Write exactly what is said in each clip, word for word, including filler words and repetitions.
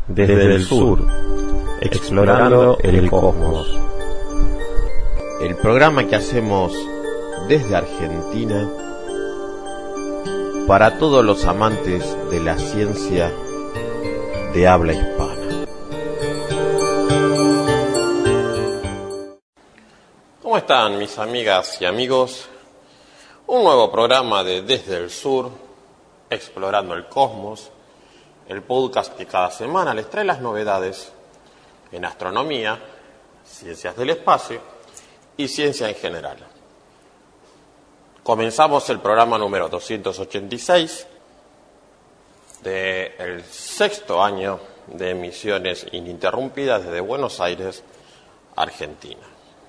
desde el sur, explorando el cosmos. El programa que hacemos desde Argentina para todos los amantes de la ciencia de habla hispana. ¿Cómo están mis amigas y amigos? Un nuevo programa de Desde el Sur, explorando el cosmos, el podcast que cada semana les trae las novedades en astronomía, ciencias del espacio y ciencia en general. Comenzamos el programa número doscientos ochenta y seis del sexto año de emisiones ininterrumpidas desde Buenos Aires, Argentina.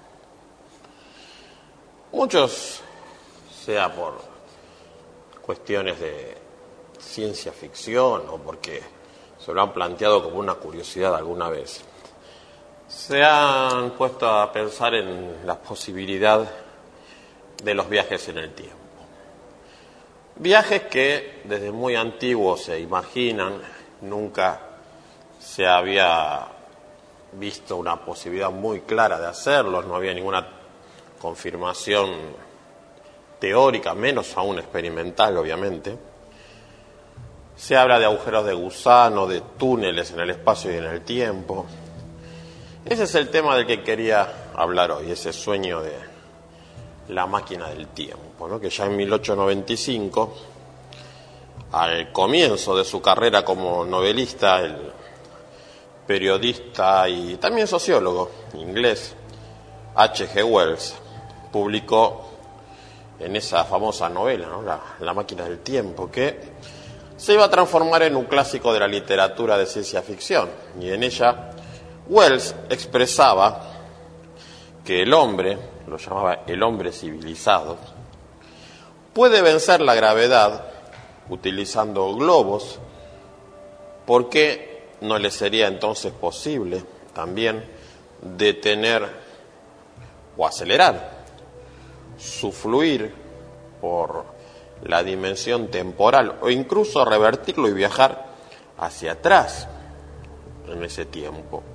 Muchos, sea por cuestiones de ciencia ficción o porque se lo han planteado como una curiosidad alguna vez, se han puesto a pensar en la posibilidad de los viajes en el tiempo. Viajes que desde muy antiguos se imaginan, nunca se había visto una posibilidad muy clara de hacerlos, no había ninguna confirmación teórica, menos aún experimental, obviamente. Se habla de agujeros de gusano, de túneles en el espacio y en el tiempo. Ese es el tema del que quería hablar hoy, ese sueño de la máquina del tiempo, ¿no? Que ya en mil ochocientos noventa y cinco, al comienzo de su carrera como novelista, el periodista y también sociólogo inglés H G Wells publicó en esa famosa novela, ¿no? la, la máquina del tiempo, que se iba a transformar en un clásico de la literatura de ciencia ficción, y en ella Wells expresaba que el hombre, lo llamaba el hombre civilizado, puede vencer la gravedad utilizando globos. ¿Por qué no le sería entonces posible también detener o acelerar su fluir por la dimensión temporal o incluso revertirlo y viajar hacia atrás en ese tiempo?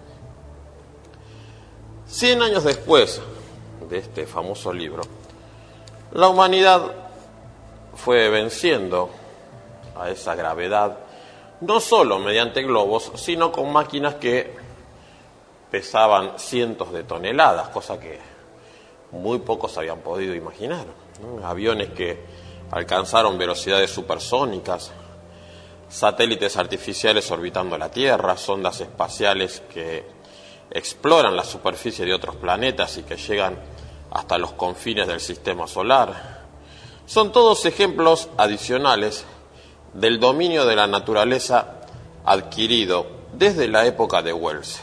Cien años después de este famoso libro, la humanidad fue venciendo a esa gravedad, no solo mediante globos, sino con máquinas que pesaban cientos de toneladas, cosa que muy pocos habían podido imaginar, ¿no? Aviones que alcanzaron velocidades supersónicas, satélites artificiales orbitando la Tierra, sondas espaciales que exploran la superficie de otros planetas y que llegan hasta los confines del sistema solar. Son todos ejemplos adicionales del dominio de la naturaleza adquirido desde la época de Wells.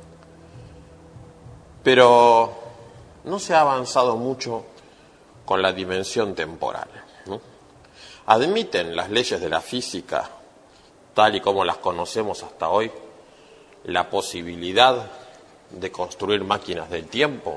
Pero no se ha avanzado mucho con la dimensión temporal, ¿no? ¿Admiten las leyes de la física, tal y como las conocemos hasta hoy, la posibilidad de construir máquinas del tiempo?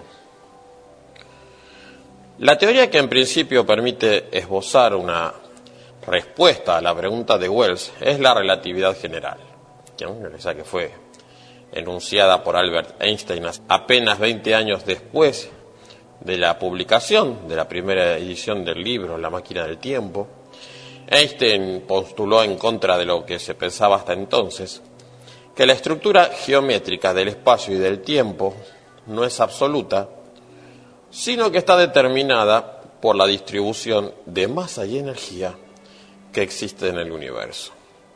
La teoría que en principio permite esbozar una respuesta a la pregunta de Wells es la relatividad general, esa que fue enunciada por Albert Einstein apenas veinte años después de la publicación de la primera edición del libro La máquina del tiempo. Einstein postuló, en contra de lo que se pensaba hasta entonces, que la estructura geométrica del espacio y del tiempo no es absoluta, sino que está determinada por la distribución de masa y energía que existe en el universo.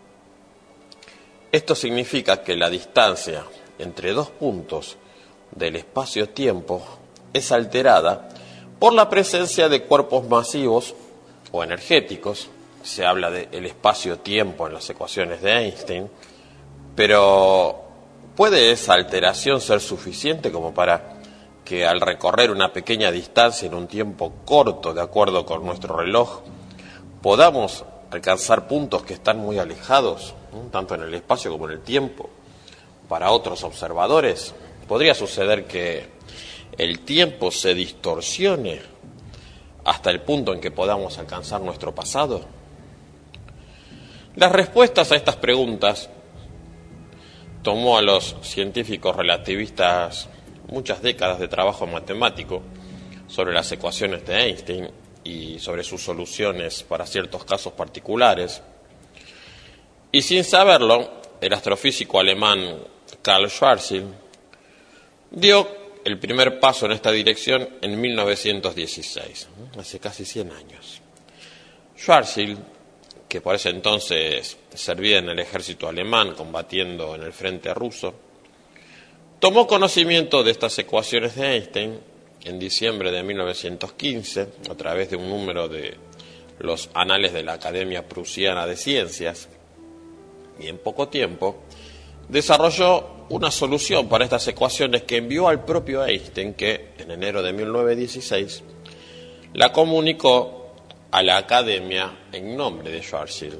Esto significa que la distancia entre dos puntos del espacio-tiempo es alterada por la presencia de cuerpos masivos o energéticos. Se habla del espacio-tiempo en las ecuaciones de Einstein, pero ¿puede esa alteración ser suficiente como para que al recorrer una pequeña distancia en un tiempo corto, de acuerdo con nuestro reloj, podamos alcanzar puntos que están muy alejados, ¿no?, tanto en el espacio como en el tiempo, para otros observadores? ¿Podría suceder que el tiempo se distorsione hasta el punto en que podamos alcanzar nuestro pasado? Las respuestas a estas preguntas tomó a los científicos relativistas muchas décadas de trabajo matemático sobre las ecuaciones de Einstein y sobre sus soluciones para ciertos casos particulares. Y sin saberlo, el astrofísico alemán Karl Schwarzschild dio el primer paso en esta dirección en mil novecientos dieciséis, hace casi cien años. Schwarzschild, que por ese entonces servía en el ejército alemán combatiendo en el frente ruso, tomó conocimiento de estas ecuaciones de Einstein en diciembre de mil novecientos quince a través de un número de los Anales de la Academia Prusiana de Ciencias, y en poco tiempo desarrolló una solución para estas ecuaciones que envió al propio Einstein, que en enero de mil novecientos dieciséis la comunicó a la Academia en nombre de Schwarzschild.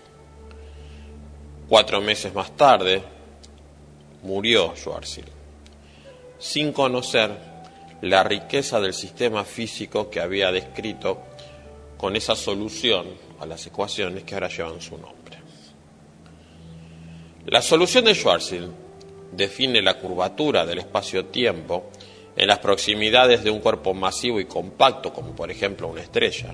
Cuatro meses más tarde murió Schwarzschild, sin conocer la riqueza del sistema físico que había descrito con esa solución a las ecuaciones que ahora llevan su nombre. La solución de Schwarzschild define la curvatura del espacio-tiempo en las proximidades de un cuerpo masivo y compacto, como por ejemplo una estrella.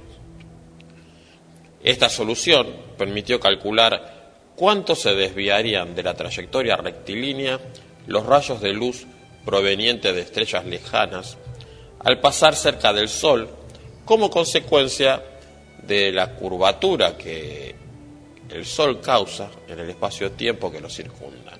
Esta solución permitió calcular cuánto se desviarían de la trayectoria rectilínea los rayos de luz provenientes de estrellas lejanas al pasar cerca del Sol, como consecuencia de la curvatura que el Sol causa en el espacio-tiempo que lo circunda.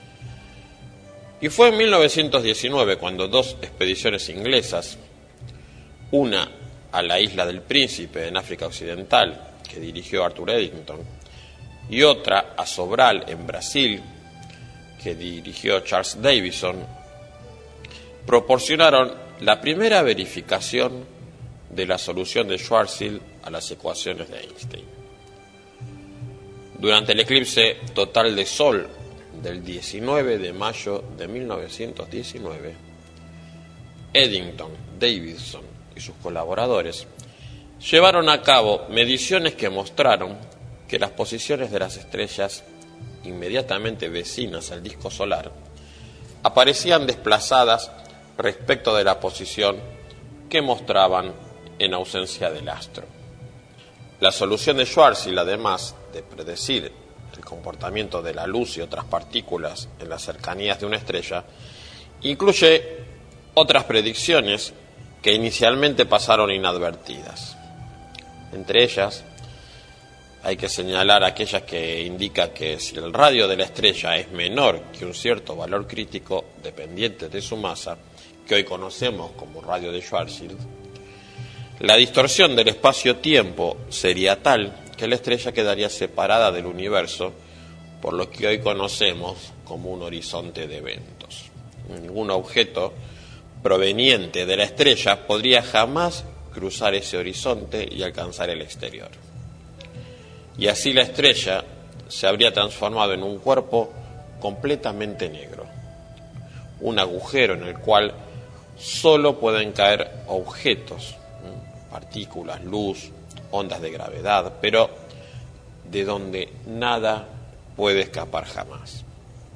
Y fue en mil novecientos diecinueve cuando dos expediciones inglesas, una a la isla del Príncipe en África Occidental, que dirigió Arthur Eddington, y otra a Sobral en Brasil, que dirigió Charles Davison, proporcionaron la primera verificación de la solución de Schwarzschild a las ecuaciones de Einstein. Durante el eclipse total de Sol del diecinueve de mayo de mil novecientos diecinueve, Eddington, Davison y sus colaboradores llevaron a cabo mediciones que mostraron que las posiciones de las estrellas inmediatamente vecinas al disco solar aparecían desplazadas respecto de la posición que mostraban en ausencia del astro. La solución de Schwarzschild, además de predecir el comportamiento de la luz y otras partículas en las cercanías de una estrella, incluye otras predicciones que inicialmente pasaron inadvertidas. Entre ellas, hay que señalar aquellas que indican que si el radio de la estrella es menor que un cierto valor crítico dependiente de su masa, que hoy conocemos como radio de Schwarzschild, la distorsión del espacio-tiempo sería tal que la estrella quedaría separada del universo por lo que hoy conocemos como un horizonte de eventos. Ningún objeto proveniente de la estrella podría jamás cruzar ese horizonte y alcanzar el exterior. Y así la estrella se habría transformado en un cuerpo completamente negro, un agujero en el cual solo pueden caer objetos, partículas, luz, ondas de gravedad, pero de donde nada puede escapar jamás.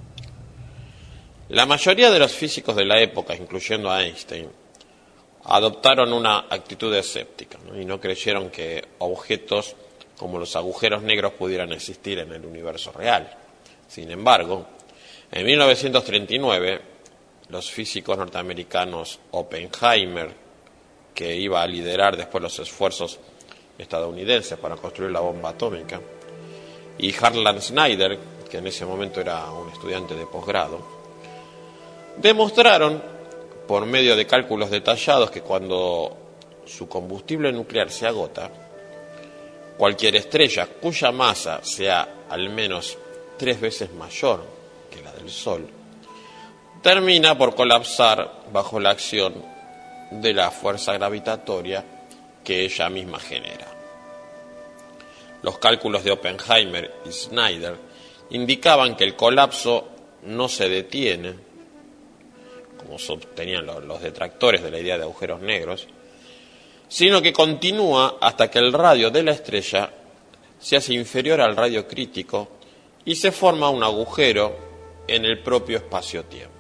La mayoría de los físicos de la época, incluyendo a Einstein, adoptaron una actitud escéptica, ¿no? y no creyeron que objetos como los agujeros negros pudieran existir en el universo real. Sin embargo, en mil novecientos treinta y nueve, los físicos norteamericanos Oppenheimer, que iba a liderar después los esfuerzos estadounidenses para construir la bomba atómica, y Harlan Snyder, que en ese momento era un estudiante de posgrado, demostraron, por medio de cálculos detallados, que cuando su combustible nuclear se agota, cualquier estrella cuya masa sea al menos tres veces mayor que la del Sol, termina por colapsar bajo la acción de la fuerza gravitatoria que ella misma genera. Los cálculos de Oppenheimer y Snyder indicaban que el colapso no se detiene, como sostenían los detractores de la idea de agujeros negros, sino que continúa hasta que el radio de la estrella se hace inferior al radio crítico y se forma un agujero en el propio espacio-tiempo.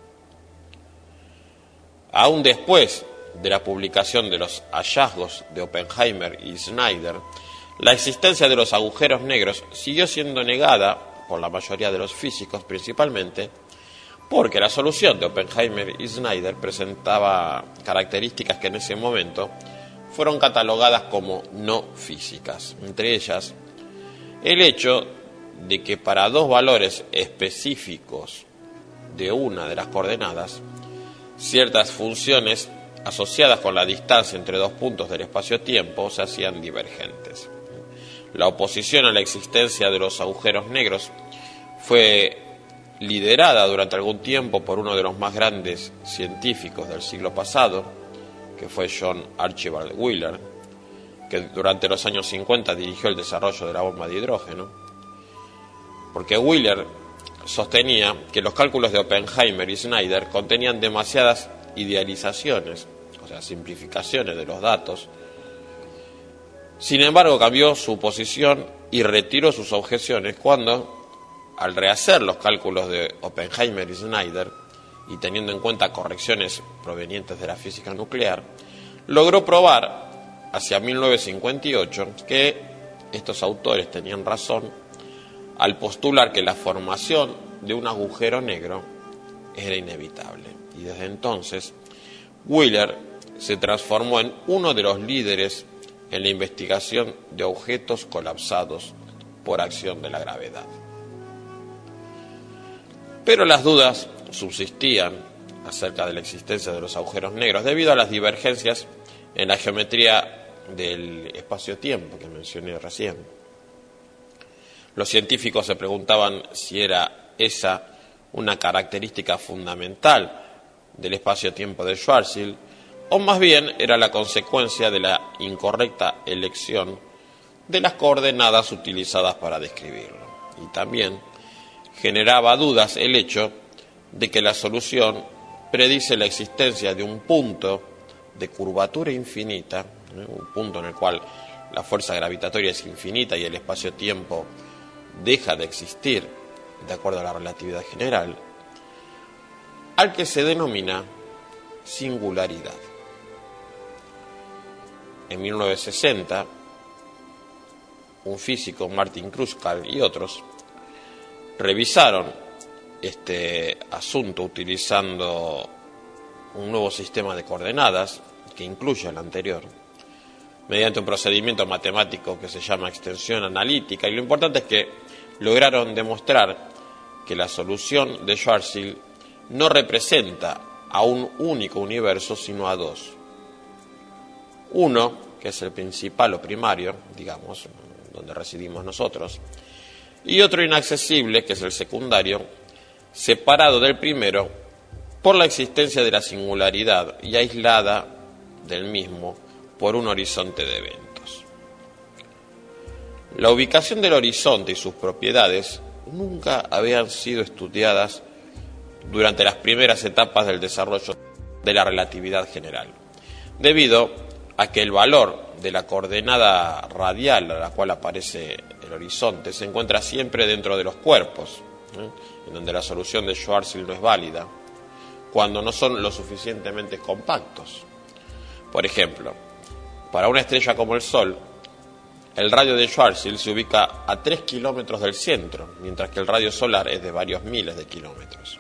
Aún después de la publicación de los hallazgos de Oppenheimer y Snyder, la existencia de los agujeros negros siguió siendo negada por la mayoría de los físicos, principalmente porque la solución de Oppenheimer y Snyder presentaba características que en ese momento fueron catalogadas como no físicas. Entre ellas, el hecho de que para dos valores específicos de una de las coordenadas, ciertas funciones asociadas con la distancia entre dos puntos del espacio-tiempo se hacían divergentes. La oposición a la existencia de los agujeros negros fue liderada durante algún tiempo por uno de los más grandes científicos del siglo pasado, que fue John Archibald Wheeler, que durante los años cincuenta dirigió el desarrollo de la bomba de hidrógeno, porque Wheeler sostenía que los cálculos de Oppenheimer y Snyder contenían demasiadas idealizaciones, o sea, simplificaciones de los datos. Sin embargo, cambió su posición y retiró sus objeciones cuando, al rehacer los cálculos de Oppenheimer y Snyder, y teniendo en cuenta correcciones provenientes de la física nuclear, logró probar, hacia mil novecientos cincuenta y ocho, que estos autores tenían razón al postular que la formación de un agujero negro era inevitable. Y desde entonces, Wheeler se transformó en uno de los líderes en la investigación de objetos colapsados por acción de la gravedad. Pero las dudas subsistían acerca de la existencia de los agujeros negros debido a las divergencias en la geometría del espacio-tiempo que mencioné recién. Los científicos se preguntaban si era esa una característica fundamental del espacio-tiempo de Schwarzschild, o más bien era la consecuencia de la incorrecta elección de las coordenadas utilizadas para describirlo. Y también generaba dudas el hecho de que la solución predice la existencia de un punto de curvatura infinita, ¿eh? un punto en el cual la fuerza gravitatoria es infinita y el espacio-tiempo deja de existir de acuerdo a la relatividad general, al que se denomina singularidad. En mil novecientos sesenta, un físico, Martin Kruskal y otros, revisaron este asunto utilizando un nuevo sistema de coordenadas que incluye el anterior, mediante un procedimiento matemático que se llama extensión analítica, y lo importante es que lograron demostrar que la solución de Schwarzschild no representa a un único universo, sino a dos. Uno, que es el principal o primario, digamos, donde residimos nosotros, y otro inaccesible, que es el secundario, separado del primero por la existencia de la singularidad y aislada del mismo por un horizonte de eventos. La ubicación del horizonte y sus propiedades nunca habían sido estudiadas durante las primeras etapas del desarrollo de la relatividad general, debido a que el valor de la coordenada radial a la cual aparece el horizonte se encuentra siempre dentro de los cuerpos, ¿eh? en donde la solución de Schwarzschild no es válida, cuando no son lo suficientemente compactos. Por ejemplo, para una estrella como el Sol, el radio de Schwarzschild se ubica a tres kilómetros del centro, mientras que el radio solar es de varios miles de kilómetros.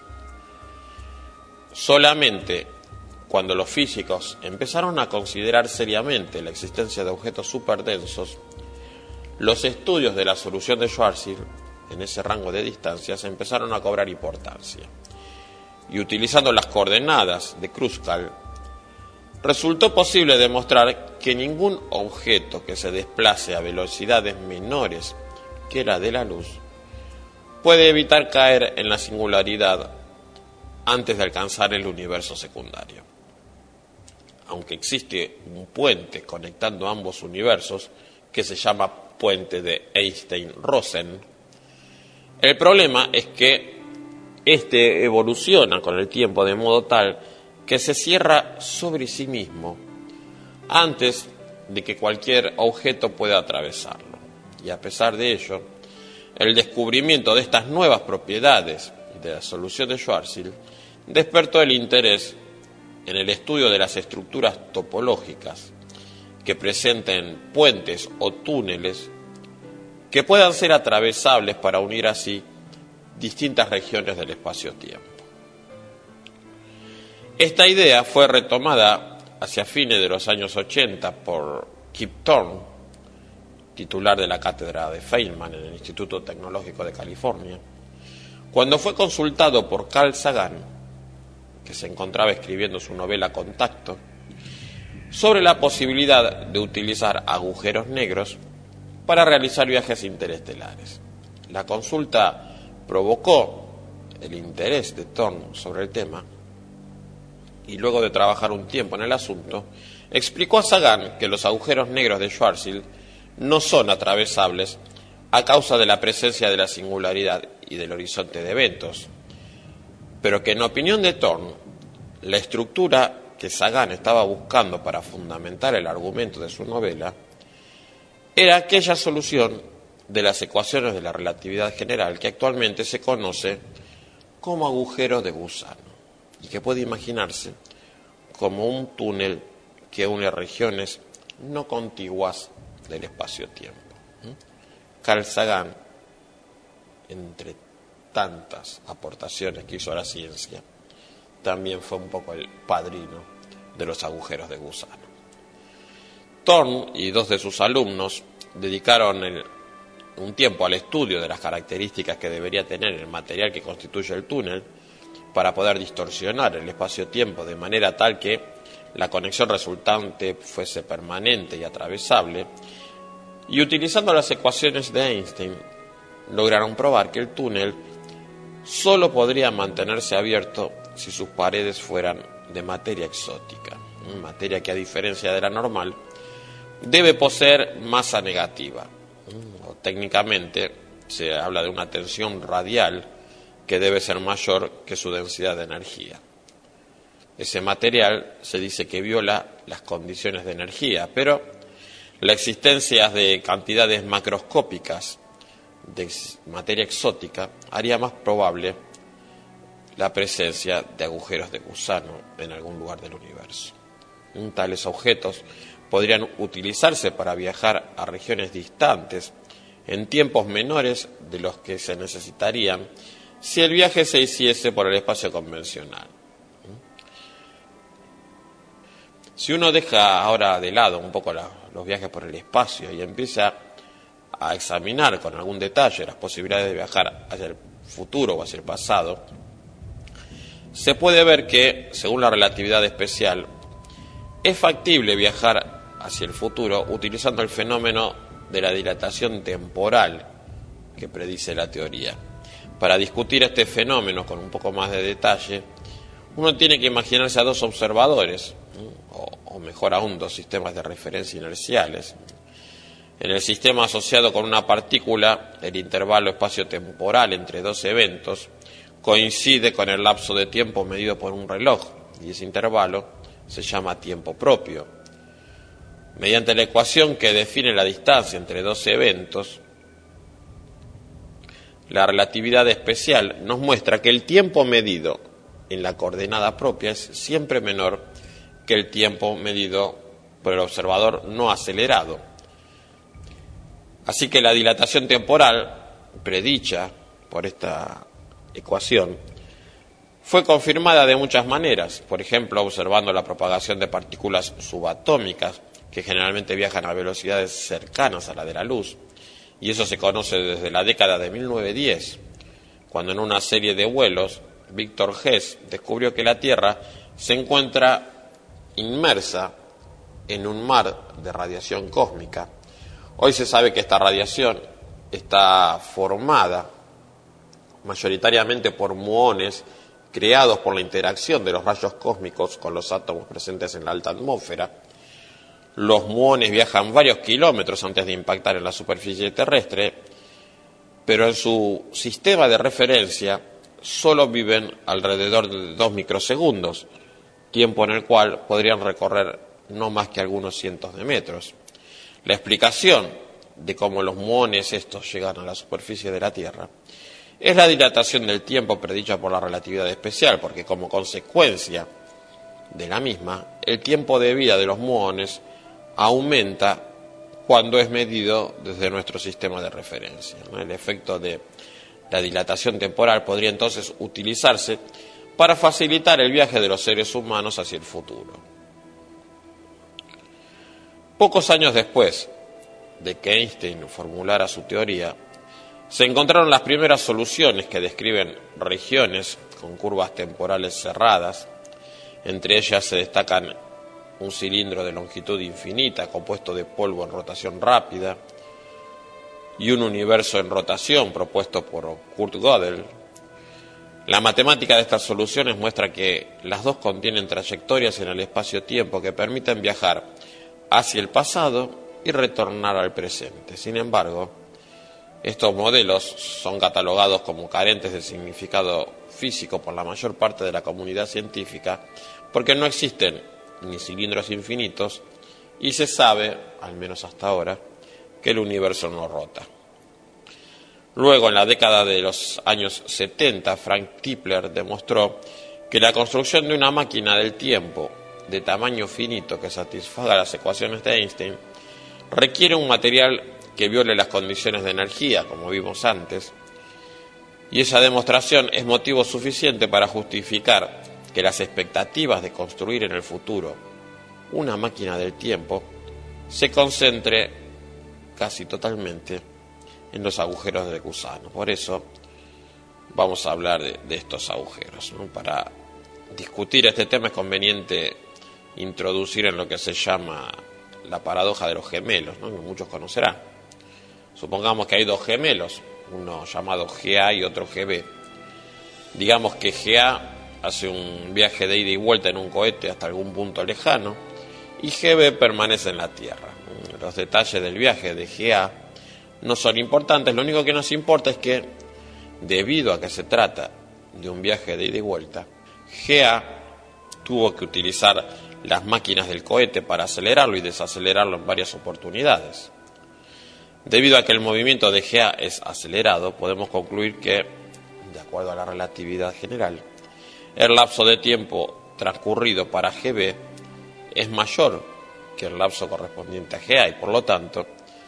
Solamente cuando los físicos empezaron a considerar seriamente la existencia de objetos superdensos, los estudios de la solución de Schwarzschild en ese rango de distancias empezaron a cobrar importancia. Y utilizando las coordenadas de Kruskal, resultó posible demostrar que ningún objeto que se desplace a velocidades menores que la de la luz puede evitar caer en la singularidad antes de alcanzar el universo secundario. Aunque existe un puente conectando ambos universos, que se llama puente de Einstein-Rosen, el problema es que este evoluciona con el tiempo de modo tal que se cierra sobre sí mismo antes de que cualquier objeto pueda atravesarlo. Y a pesar de ello, el descubrimiento de estas nuevas propiedades de la solución de Schwarzschild despertó el interés en el estudio de las estructuras topológicas que presenten puentes o túneles que puedan ser atravesables para unir así distintas regiones del espacio-tiempo. Esta idea fue retomada hacia fines de los años ochenta por Kip Thorne, titular de la cátedra de Feynman en el Instituto Tecnológico de California, cuando fue consultado por Carl Sagan, que se encontraba escribiendo su novela Contacto, sobre la posibilidad de utilizar agujeros negros para realizar viajes interestelares. La consulta provocó el interés de Thorne sobre el tema y luego de trabajar un tiempo en el asunto, explicó a Sagan que los agujeros negros de Schwarzschild no son atravesables a causa de la presencia de la singularidad y del horizonte de eventos, pero que en opinión de Thorne, la estructura que Sagan estaba buscando para fundamentar el argumento de su novela era aquella solución de las ecuaciones de la relatividad general que actualmente se conoce como agujero de gusano y que puede imaginarse como un túnel que une regiones no contiguas del espacio-tiempo. Carl Sagan, entre tantas aportaciones que hizo a la ciencia, también fue un poco el padrino de los agujeros de gusano. Thorne y dos de sus alumnos dedicaron el, un tiempo al estudio de las características que debería tener el material que constituye el túnel para poder distorsionar el espacio-tiempo de manera tal que la conexión resultante fuese permanente y atravesable, y utilizando las ecuaciones de Einstein lograron probar que el túnel solo podría mantenerse abierto si sus paredes fueran de materia exótica, materia que a diferencia de la normal debe poseer masa negativa, o técnicamente se habla de una tensión radial que debe ser mayor que su densidad de energía. Ese material se dice que viola las condiciones de energía, pero la existencia de cantidades macroscópicas de materia exótica haría más probable la presencia de agujeros de gusano en algún lugar del universo. Tales objetos podrían utilizarse para viajar a regiones distantes en tiempos menores de los que se necesitarían si el viaje se hiciese por el espacio convencional. Si uno deja ahora de lado un poco la, los viajes por el espacio y empieza a examinar con algún detalle las posibilidades de viajar hacia el futuro o hacia el pasado, se puede ver que, según la relatividad especial, es factible viajar hacia el futuro utilizando el fenómeno de la dilatación temporal que predice la teoría. Para discutir este fenómeno con un poco más de detalle, uno tiene que imaginarse a dos observadores, o, o mejor aún, dos sistemas de referencia inerciales. En el sistema asociado con una partícula, el intervalo espacio-temporal entre dos eventos coincide con el lapso de tiempo medido por un reloj, y ese intervalo se llama tiempo propio. Mediante la ecuación que define la distancia entre dos eventos, la relatividad especial nos muestra que el tiempo medido en la coordenada propia es siempre menor que el tiempo medido por el observador no acelerado. Así que la dilatación temporal, predicha por esta ecuación, fue confirmada de muchas maneras, por ejemplo, observando la propagación de partículas subatómicas que generalmente viajan a velocidades cercanas a la de la luz, y eso se conoce desde la década de mil novecientos diez, cuando en una serie de vuelos Victor Hess descubrió que la Tierra se encuentra inmersa en un mar de radiación cósmica. Hoy se sabe que esta radiación está formada mayoritariamente por muones creados por la interacción de los rayos cósmicos con los átomos presentes en la alta atmósfera. Los muones viajan varios kilómetros antes de impactar en la superficie terrestre, pero en su sistema de referencia solo viven alrededor de dos microsegundos, tiempo en el cual podrían recorrer no más que algunos cientos de metros. La explicación de cómo los muones estos llegan a la superficie de la Tierra es la dilatación del tiempo predicha por la relatividad especial, porque como consecuencia de la misma, el tiempo de vida de los muones aumenta cuando es medido desde nuestro sistema de referencia, ¿no? El efecto de la dilatación temporal podría entonces utilizarse para facilitar el viaje de los seres humanos hacia el futuro. Pocos años después de que Einstein formulara su teoría, se encontraron las primeras soluciones que describen regiones con curvas temporales cerradas. Entre ellas se destacan un cilindro de longitud infinita compuesto de polvo en rotación rápida y un universo en rotación propuesto por Kurt Gödel. La matemática de estas soluciones muestra que las dos contienen trayectorias en el espacio-tiempo que permiten viajar hacia el pasado y retornar al presente. Sin embargo, estos modelos son catalogados como carentes de significado físico por la mayor parte de la comunidad científica porque no existen ni cilindros infinitos y se sabe, al menos hasta ahora, que el universo no rota. Luego, en la década de los años setenta, Frank Tipler demostró que la construcción de una máquina del tiempo de tamaño finito que satisfaga las ecuaciones de Einstein requiere un material que viole las condiciones de energía, como vimos antes, y esa demostración es motivo suficiente para justificar que las expectativas de construir en el futuro una máquina del tiempo se concentre casi totalmente en los agujeros de gusano. Por eso vamos a hablar de, de estos agujeros, ¿no? Para discutir este tema es conveniente introducir en lo que se llama la paradoja de los gemelos, ¿no? Que muchos conocerán. Supongamos que hay dos gemelos, uno llamado G A y otro G B. Digamos que G A hace un viaje de ida y vuelta en un cohete hasta algún punto lejano y G B permanece en la Tierra. Los detalles del viaje de G A no son importantes, lo único que nos importa es que, debido a que se trata de un viaje de ida y vuelta, G A tuvo que utilizar las máquinas del cohete para acelerarlo y desacelerarlo en varias oportunidades. Debido a que el movimiento de G A es acelerado, podemos concluir que, de acuerdo a la relatividad general, el lapso de tiempo transcurrido para G B es mayor que el lapso correspondiente a G A y, por lo tanto,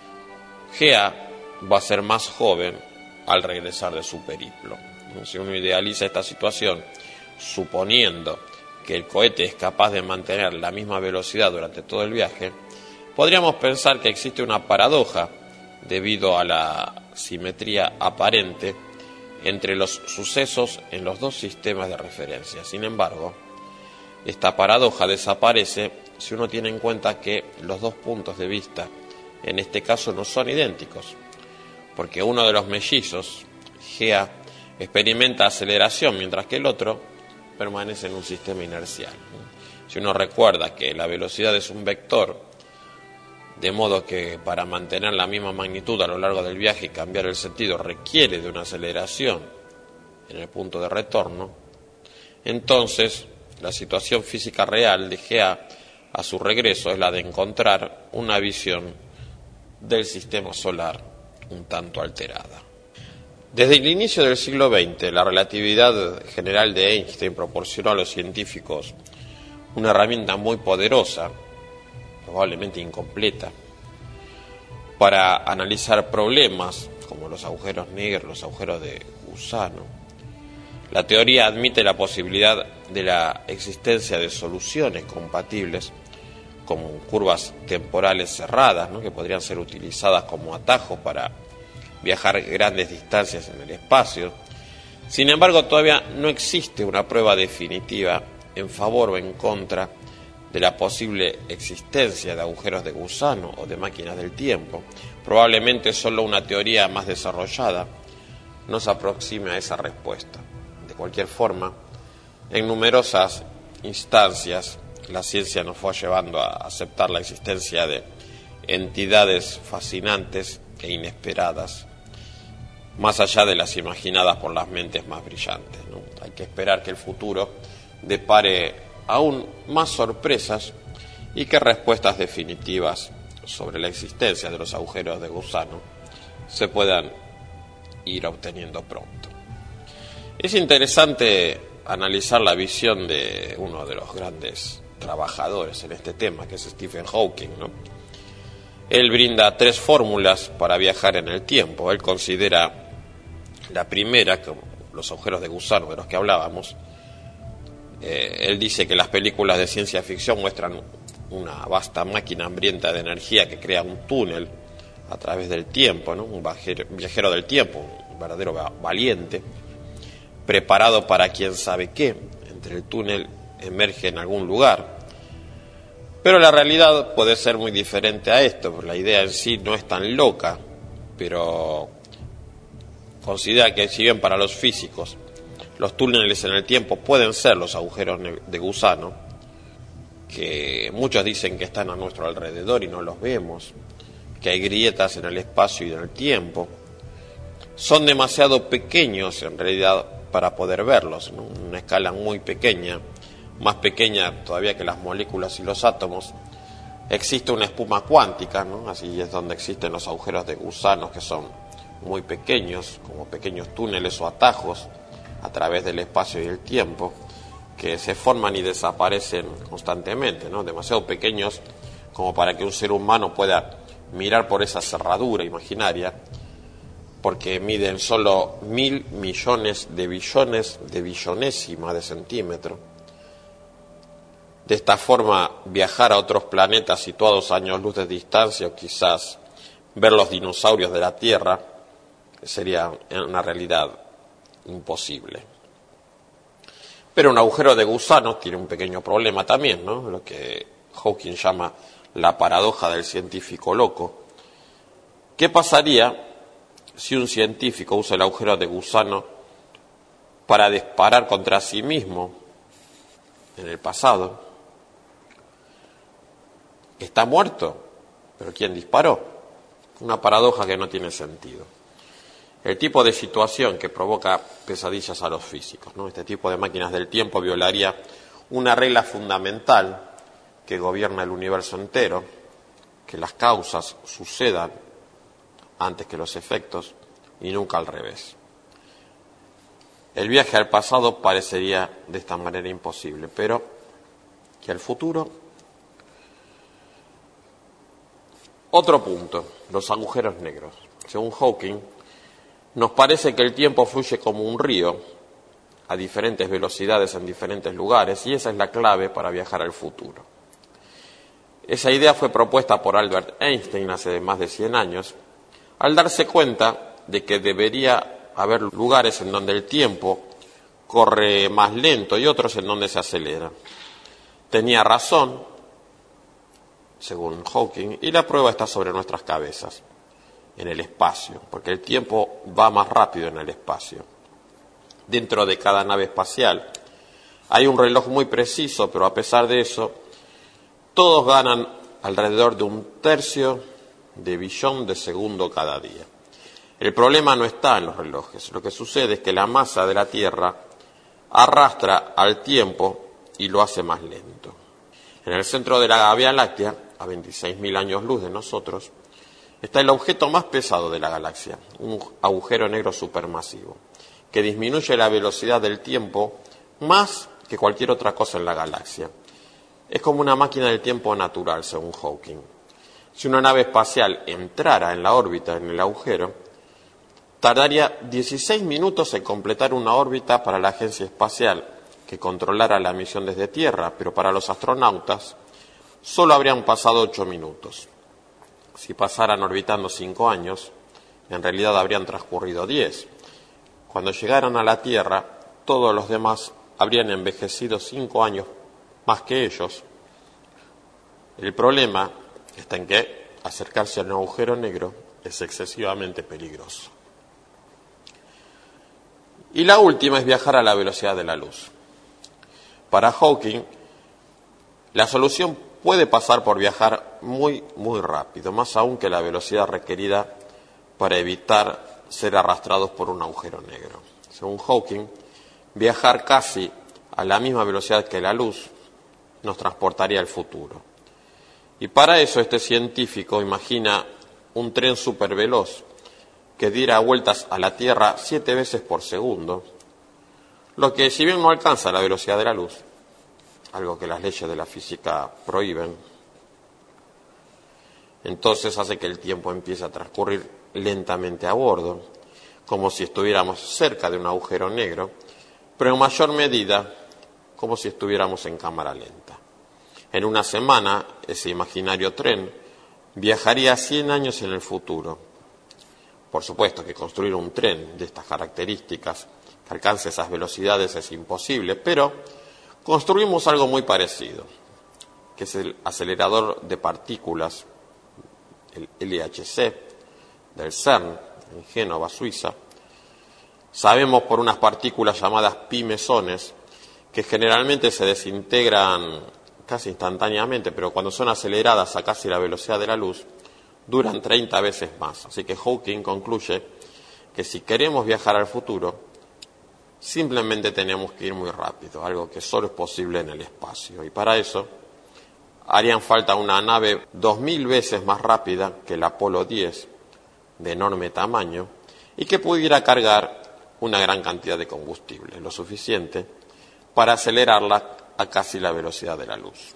G A va a ser más joven al regresar de su periplo. Si uno idealiza esta situación, suponiendo que el cohete es capaz de mantener la misma velocidad durante todo el viaje, podríamos pensar que existe una paradoja debido a la simetría aparente entre los sucesos en los dos sistemas de referencia. Sin embargo, esta paradoja desaparece si uno tiene en cuenta que los dos puntos de vista en este caso no son idénticos, porque uno de los mellizos, G A, experimenta aceleración, mientras que el otro permanece en un sistema inercial. Si uno recuerda que la velocidad es un vector, de modo que para mantener la misma magnitud a lo largo del viaje y cambiar el sentido requiere de una aceleración en el punto de retorno, entonces la situación física real de G A a su regreso es la de encontrar una visión del sistema solar un tanto alterada. Desde el inicio del siglo veinte, la relatividad general de Einstein proporcionó a los científicos una herramienta muy poderosa, probablemente incompleta, para analizar problemas como los agujeros negros, los agujeros de gusano. La teoría admite la posibilidad de la existencia de soluciones compatibles como curvas temporales cerradas, ¿no? Que podrían ser utilizadas como atajos para viajar grandes distancias en el espacio. Sin embargo, todavía no existe una prueba definitiva en favor o en contra de la posible existencia de agujeros de gusano o de máquinas del tiempo. Probablemente solo una teoría más desarrollada nos aproxime a esa respuesta. De cualquier forma, en numerosas instancias, la ciencia nos fue llevando a aceptar la existencia de entidades fascinantes e inesperadas, más allá de las imaginadas por las mentes más brillantes, ¿no? Hay que esperar que el futuro depare aún más sorpresas y que respuestas definitivas sobre la existencia de los agujeros de gusano se puedan ir obteniendo pronto. Es interesante analizar la visión de uno de los grandes trabajadores en este tema, que es Stephen Hawking, ¿no? Él brinda tres fórmulas para viajar en el tiempo. Él considera la primera, como los agujeros de gusano de los que hablábamos. Eh, él dice que las películas de ciencia ficción muestran una vasta máquina hambrienta de energía que crea un túnel a través del tiempo, ¿no? Un viajero, viajero del tiempo, un verdadero valiente, preparado para quién sabe qué. Entre el túnel emerge en algún lugar. Pero la realidad puede ser muy diferente a esto, porque la idea en sí no es tan loca, pero considera que si bien para los físicos los túneles en el tiempo pueden ser los agujeros de gusano, que muchos dicen que están a nuestro alrededor y no los vemos, que hay grietas en el espacio y en el tiempo, son demasiado pequeños en realidad para poder verlos, ¿no? Una escala muy pequeña, más pequeña todavía que las moléculas y los átomos. Existe una espuma cuántica, ¿no? Así es donde existen los agujeros de gusanos, que son muy pequeños, como pequeños túneles o atajos a través del espacio y el tiempo, que se forman y desaparecen constantemente, ¿no? Demasiado pequeños como para que un ser humano pueda mirar por esa cerradura imaginaria, porque miden solo mil millones de billones de billonésima de centímetro. De esta forma, viajar a otros planetas situados a años luz de distancia, o quizás ver los dinosaurios de la Tierra, sería una realidad imposible. Pero un agujero de gusano tiene un pequeño problema también, ¿no? Lo que Hawking llama la paradoja del científico loco. ¿Qué pasaría si un científico usa el agujero de gusano para disparar contra sí mismo en el pasado? Está muerto, pero ¿quién disparó? Una paradoja que no tiene sentido. El tipo de situación que provoca pesadillas a los físicos, ¿no? Este tipo de máquinas del tiempo violaría una regla fundamental que gobierna el universo entero, que las causas sucedan antes que los efectos y nunca al revés. El viaje al pasado parecería de esta manera imposible, pero ¿y al futuro? Otro punto, los agujeros negros. Según Hawking, nos parece que el tiempo fluye como un río a diferentes velocidades en diferentes lugares, y esa es la clave para viajar al futuro. Esa idea fue propuesta por Albert Einstein hace más de cien años, al darse cuenta de que debería haber lugares en donde el tiempo corre más lento y otros en donde se acelera. Tenía razón, según Hawking, y la prueba está sobre nuestras cabezas, en el espacio, porque el tiempo va más rápido en el espacio. Dentro de cada nave espacial hay un reloj muy preciso, pero a pesar de eso, todos ganan alrededor de un tercio de billón de segundo cada día. El problema no está en los relojes. Lo que sucede es que la masa de la Tierra arrastra al tiempo y lo hace más lento. En el centro de la Vía Láctea, a veintiséis mil años luz de nosotros, está el objeto más pesado de la galaxia, un agujero negro supermasivo, que disminuye la velocidad del tiempo más que cualquier otra cosa en la galaxia. Es como una máquina del tiempo natural, según Hawking. Si una nave espacial entrara en la órbita en el agujero, tardaría dieciséis minutos en completar una órbita para la agencia espacial que controlara la misión desde Tierra, pero para los astronautas solo habrían pasado ocho minutos. Si pasaran orbitando cinco años, en realidad habrían transcurrido diez. Cuando llegaran a la Tierra, todos los demás habrían envejecido cinco años más que ellos. El problema está en que acercarse a un agujero negro es excesivamente peligroso. Y la última es viajar a la velocidad de la luz. Para Hawking, la solución puede pasar por viajar muy, muy rápido, más aún que la velocidad requerida para evitar ser arrastrados por un agujero negro. Según Hawking, viajar casi a la misma velocidad que la luz nos transportaría al futuro. Y para eso este científico imagina un tren superveloz que diera vueltas a la Tierra siete veces por segundo Lo que, si bien no alcanza la velocidad de la luz, algo que las leyes de la física prohíben, entonces hace que el tiempo empiece a transcurrir lentamente a bordo, como si estuviéramos cerca de un agujero negro, pero en mayor medida como si estuviéramos en cámara lenta. En una semana, ese imaginario tren viajaría cien años en el futuro. Por supuesto que construir un tren de estas características, que alcance esas velocidades, es imposible, pero construimos algo muy parecido, que es el acelerador de partículas, el L H C, del CERN, en Génova, Suiza. Sabemos por unas partículas llamadas pi mesones, que generalmente se desintegran casi instantáneamente, pero cuando son aceleradas a casi la velocidad de la luz, duran treinta veces más. Así que Hawking concluye que si queremos viajar al futuro, simplemente tenemos que ir muy rápido, algo que solo es posible en el espacio. Y para eso harían falta una nave dos mil veces más rápida que el Apolo diez, de enorme tamaño, y que pudiera cargar una gran cantidad de combustible, lo suficiente para acelerarla a casi la velocidad de la luz.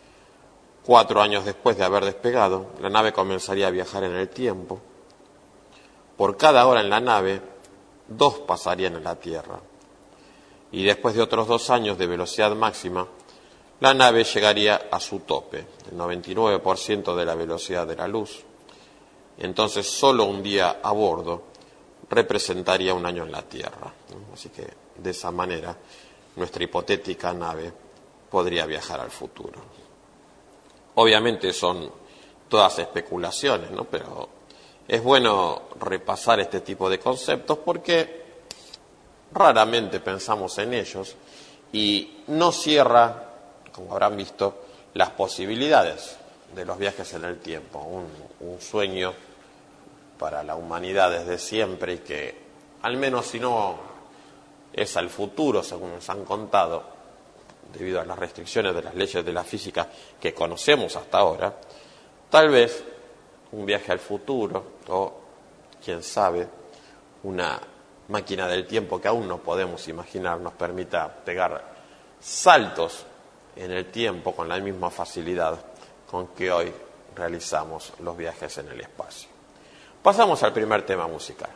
Cuatro años después de haber despegado, la nave comenzaría a viajar en el tiempo. Por cada hora en la nave, dos pasarían en la Tierra. Y después de otros dos años de velocidad máxima, la nave llegaría a su tope, el noventa y nueve por ciento de la velocidad de la luz. Entonces, solo un día a bordo representaría un año en la Tierra. Así que, de esa manera, nuestra hipotética nave podría viajar al futuro. Obviamente son todas especulaciones, ¿no? Pero es bueno repasar este tipo de conceptos porque raramente pensamos en ellos y no cierra, como habrán visto, las posibilidades de los viajes en el tiempo. Un, un sueño para la humanidad desde siempre y que, al menos si no es al futuro, según nos han contado, debido a las restricciones de las leyes de la física que conocemos hasta ahora, tal vez un viaje al futuro o, quién sabe, una máquina del tiempo que aún no podemos imaginar nos permita pegar saltos en el tiempo con la misma facilidad con que hoy realizamos los viajes en el espacio. Pasamos al primer tema musical.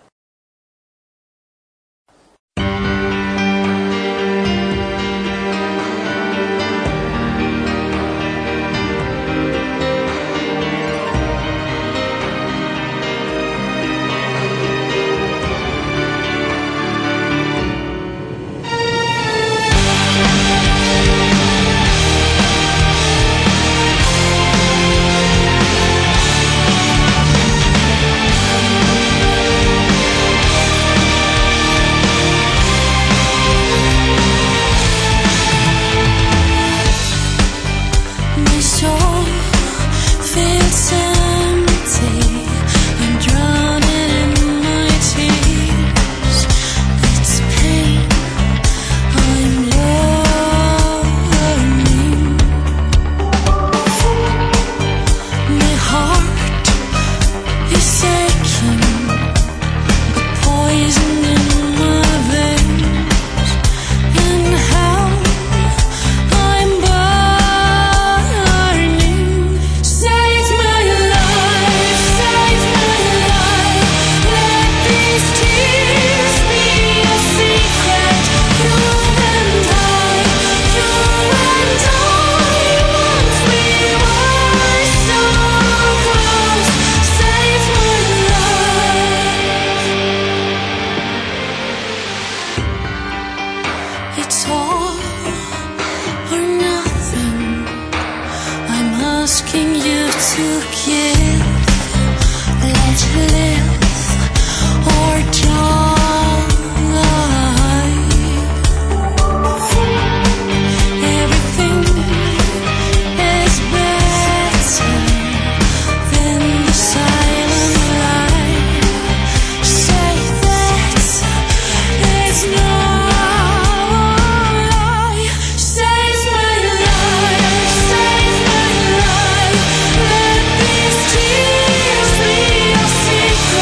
Secret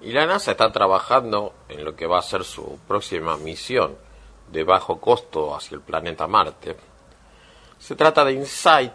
Y la NASA está trabajando en lo que va a ser su próxima misión de bajo costo hacia el planeta Marte. Se trata de InSight,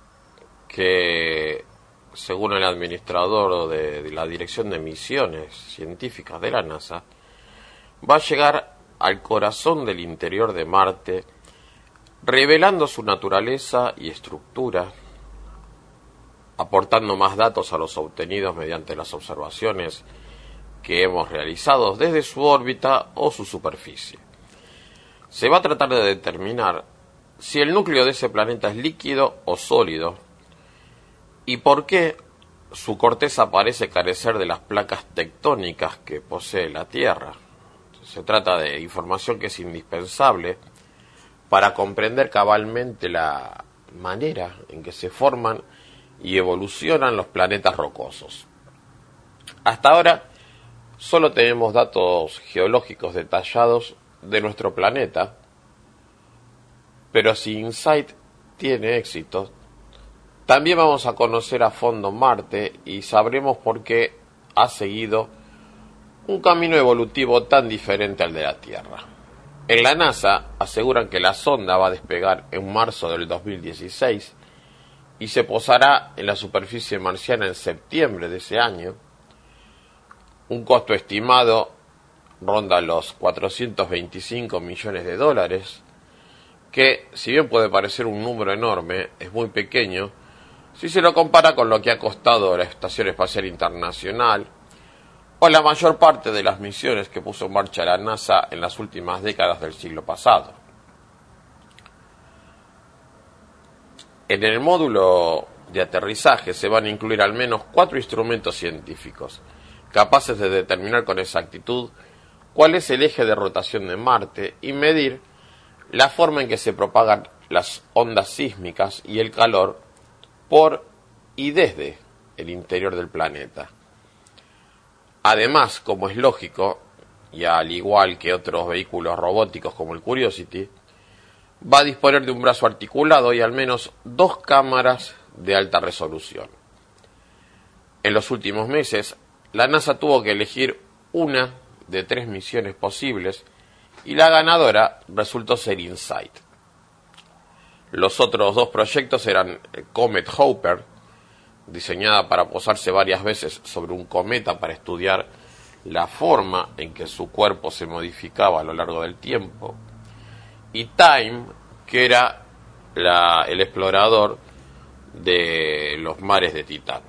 que según el administrador de, de la Dirección de Misiones Científicas de la NASA, va a llegar al corazón del interior de Marte, revelando su naturaleza y estructura, aportando más datos a los obtenidos mediante las observaciones que hemos realizado desde su órbita o su superficie. Se va a tratar de determinar si el núcleo de ese planeta es líquido o sólido y por qué su corteza parece carecer de las placas tectónicas que posee la Tierra. Se trata de información que es indispensable para comprender cabalmente la manera en que se forman y evolucionan los planetas rocosos. Hasta ahora solo tenemos datos geológicos detallados de nuestro planeta, pero si InSight tiene éxito, también vamos a conocer a fondo Marte y sabremos por qué ha seguido un camino evolutivo tan diferente al de la Tierra. En la NASA aseguran que la sonda va a despegar en marzo del dos mil dieciséis y se posará en la superficie marciana en septiembre de ese año. Un costo estimado ronda los cuatrocientos veinticinco millones de dólares, que si bien puede parecer un número enorme, es muy pequeño si se lo compara con lo que ha costado la Estación Espacial Internacional o la mayor parte de las misiones que puso en marcha la NASA en las últimas décadas del siglo pasado. En el módulo de aterrizaje se van a incluir al menos cuatro instrumentos científicos, capaces de determinar con exactitud cuál es el eje de rotación de Marte y medir la forma en que se propagan las ondas sísmicas y el calor por y desde el interior del planeta. Además, como es lógico, y al igual que otros vehículos robóticos como el Curiosity, va a disponer de un brazo articulado y al menos dos cámaras de alta resolución. En los últimos meses, la NASA tuvo que elegir una de tres misiones posibles y la ganadora resultó ser InSight. Los otros dos proyectos eran Comet Hopper, diseñada para posarse varias veces sobre un cometa para estudiar la forma en que su cuerpo se modificaba a lo largo del tiempo, y Time, que era la, el explorador de los mares de Titán,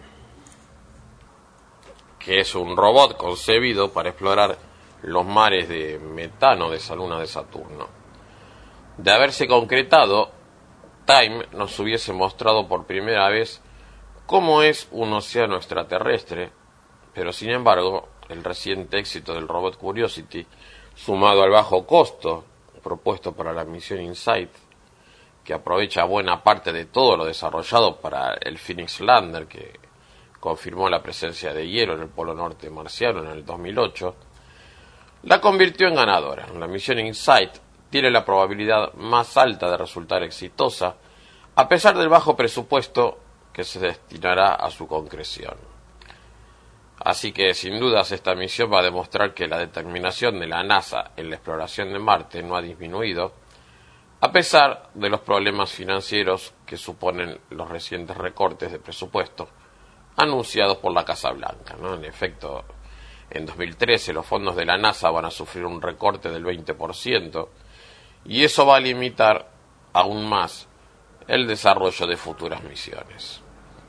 que es un robot concebido para explorar los mares de metano de esa luna de Saturno. De haberse concretado, Time nos hubiese mostrado por primera vez cómo es un océano extraterrestre, pero sin embargo, el reciente éxito del robot Curiosity, sumado al bajo costo propuesto para la misión InSight, que aprovecha buena parte de todo lo desarrollado para el Phoenix Lander, que confirmó la presencia de hielo en el polo norte marciano en el dos mil ocho, la convirtió en ganadora. La misión InSight tiene la probabilidad más alta de resultar exitosa, a pesar del bajo presupuesto que se destinará a su concreción. Así que, sin dudas, esta misión va a demostrar que la determinación de la NASA en la exploración de Marte no ha disminuido, a pesar de los problemas financieros que suponen los recientes recortes de presupuesto anunciados por la Casa Blanca, ¿no? En efecto, en dos mil trece los fondos de la NASA van a sufrir un recorte del veinte por ciento y eso va a limitar aún más el desarrollo de futuras misiones.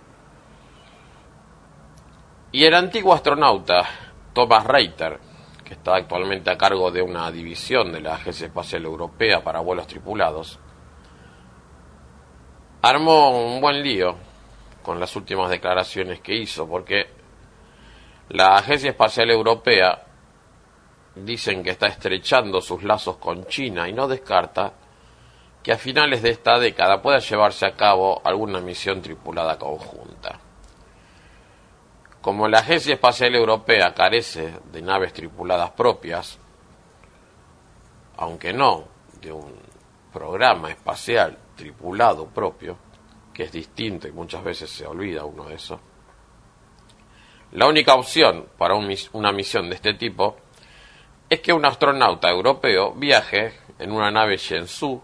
Y el antiguo astronauta Thomas Reiter, que está actualmente a cargo de una división de la Agencia Espacial Europea para vuelos tripulados, armó un buen lío con las últimas declaraciones que hizo, porque la Agencia Espacial Europea dicen que está estrechando sus lazos con China y no descarta que a finales de esta década pueda llevarse a cabo alguna misión tripulada conjunta. Como la Agencia Espacial Europea carece de naves tripuladas propias, aunque no de un programa espacial tripulado propio, que es distinto y muchas veces se olvida uno de eso, La única opción para un, una misión de este tipo es que un astronauta europeo viaje en una nave Shenzhou,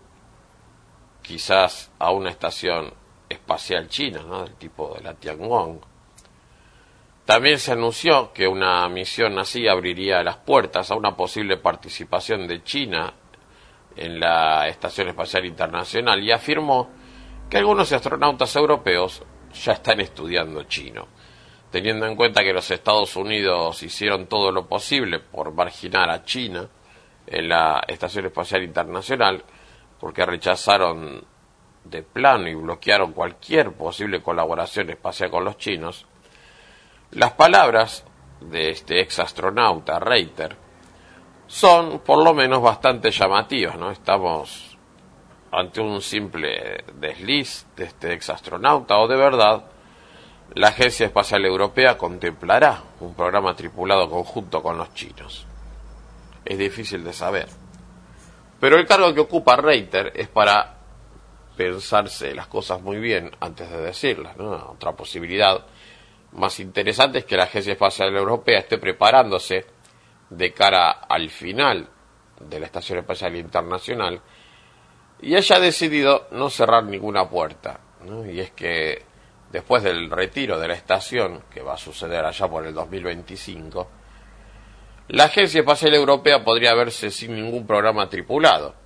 quizás a una estación espacial china, ¿no?, del tipo de la Tiangong. También se anunció que una misión así abriría las puertas a una posible participación de China en la Estación Espacial Internacional y afirmó que algunos astronautas europeos ya están estudiando chino, teniendo en cuenta que los Estados Unidos hicieron todo lo posible por marginar a China en la Estación Espacial Internacional, porque rechazaron de plano y bloquearon cualquier posible colaboración espacial con los chinos. Las palabras de este ex astronauta Reiter son por lo menos bastante llamativas, ¿no? Estamos ante un simple desliz de este ex astronauta, o de verdad la Agencia Espacial Europea contemplará un programa tripulado conjunto con los chinos. Es difícil de saber. Pero el cargo que ocupa Reiter es para pensarse las cosas muy bien antes de decirlas, ¿no? Otra posibilidad más interesante es que la Agencia Espacial Europea esté preparándose de cara al final de la Estación Espacial Internacional y haya decidido no cerrar ninguna puerta, ¿no? Y es que después del retiro de la estación, que va a suceder allá por el dos mil veinticinco, la Agencia Espacial Europea podría verse sin ningún programa tripulado.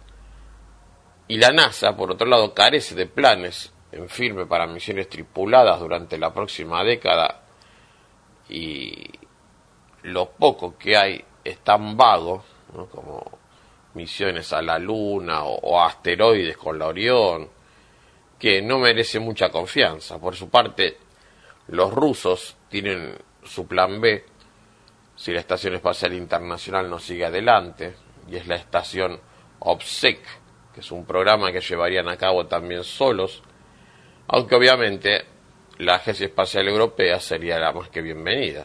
Y la NASA, por otro lado, carece de planes en firme para misiones tripuladas durante la próxima década, y lo poco que hay es tan vago, ¿no?, como misiones a la Luna o, o a asteroides con la Orión, que no merece mucha confianza. Por su parte, los rusos tienen su plan B si la Estación Espacial Internacional no sigue adelante, y es la estación OPSEC, que es un programa que llevarían a cabo también solos, aunque obviamente la Agencia Espacial Europea sería la más que bienvenida.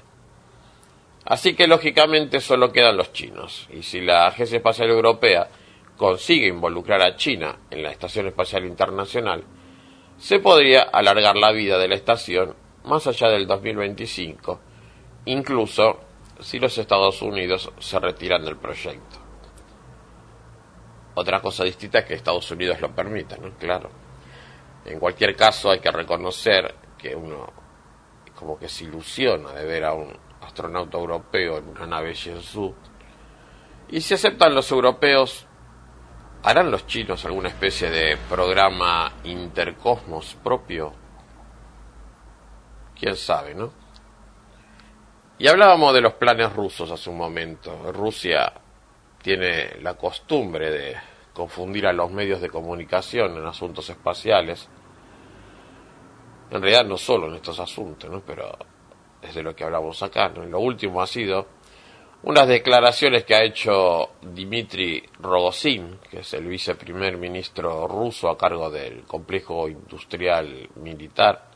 Así que lógicamente solo quedan los chinos, y si la Agencia Espacial Europea consigue involucrar a China en la Estación Espacial Internacional, se podría alargar la vida de la estación más allá del dos mil veinticinco, incluso si los Estados Unidos se retiran del proyecto. Otra cosa distinta es que Estados Unidos lo permita, ¿no? Claro. En cualquier caso hay que reconocer que uno como que se ilusiona de ver a un astronauta europeo en una nave Shenzhou. Y si aceptan los europeos, ¿harán los chinos alguna especie de programa intercosmos propio? ¿Quién sabe, no? Y hablábamos de los planes rusos hace un momento. Rusia tiene la costumbre de confundir a los medios de comunicación en asuntos espaciales. En realidad no solo en estos asuntos, ¿no?, pero es de lo que hablamos acá, ¿no? Lo último ha sido unas declaraciones que ha hecho Dmitry Rogozin, que es el viceprimer ministro ruso a cargo del complejo industrial militar,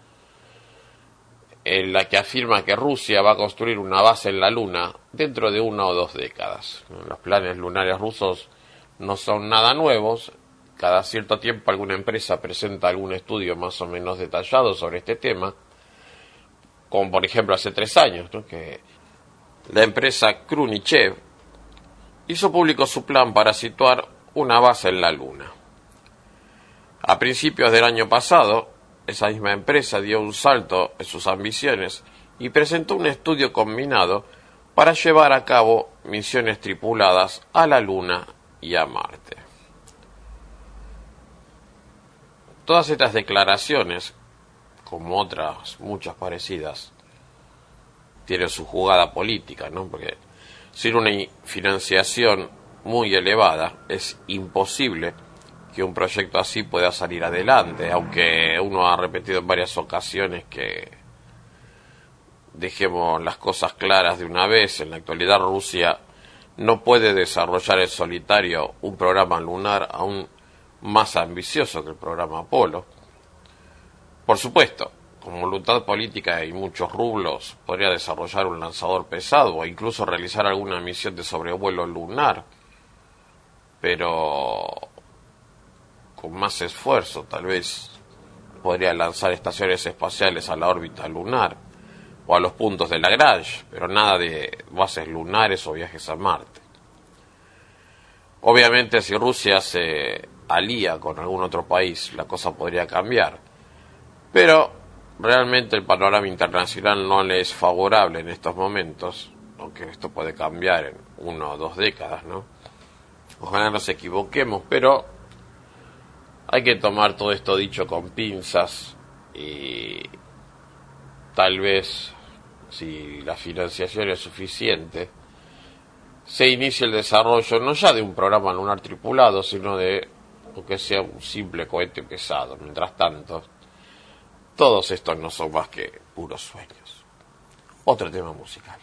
en la que afirma que Rusia va a construir una base en la Luna dentro de una o dos décadas. Los planes lunares rusos no son nada nuevos. Cada cierto tiempo alguna empresa presenta algún estudio más o menos detallado sobre este tema, como por ejemplo hace tres años, ¿no?, que la empresa Krunichev hizo público su plan para situar una base en la Luna. A principios del año pasado, esa misma empresa dio un salto en sus ambiciones y presentó un estudio combinado para llevar a cabo misiones tripuladas a la Luna y a Marte. Todas estas declaraciones, como otras muchas parecidas, tienen su jugada política, ¿no? Porque sin una financiación muy elevada es imposible que un proyecto así pueda salir adelante, aunque uno ha repetido en varias ocasiones que dejemos las cosas claras de una vez. En la actualidad Rusia no puede desarrollar en solitario un programa lunar aún más ambicioso que el programa Apolo. Por supuesto, con voluntad política y muchos rublos, podría desarrollar un lanzador pesado o incluso realizar alguna misión de sobrevuelo lunar, pero con más esfuerzo tal vez podría lanzar estaciones espaciales a la órbita lunar, o a los puntos de Lagrange, pero nada de bases lunares o viajes a Marte. Obviamente, si Rusia se alía con algún otro país, la cosa podría cambiar, pero realmente el panorama internacional no le es favorable en estos momentos, aunque esto puede cambiar en una o dos décadas, ¿no? Ojalá nos equivoquemos, pero hay que tomar todo esto dicho con pinzas y tal vez, si la financiación es suficiente, se inicie el desarrollo no ya de un programa lunar tripulado, sino de, aunque sea un simple cohete pesado. Mientras tanto, todos estos no son más que puros sueños. Otro tema musical.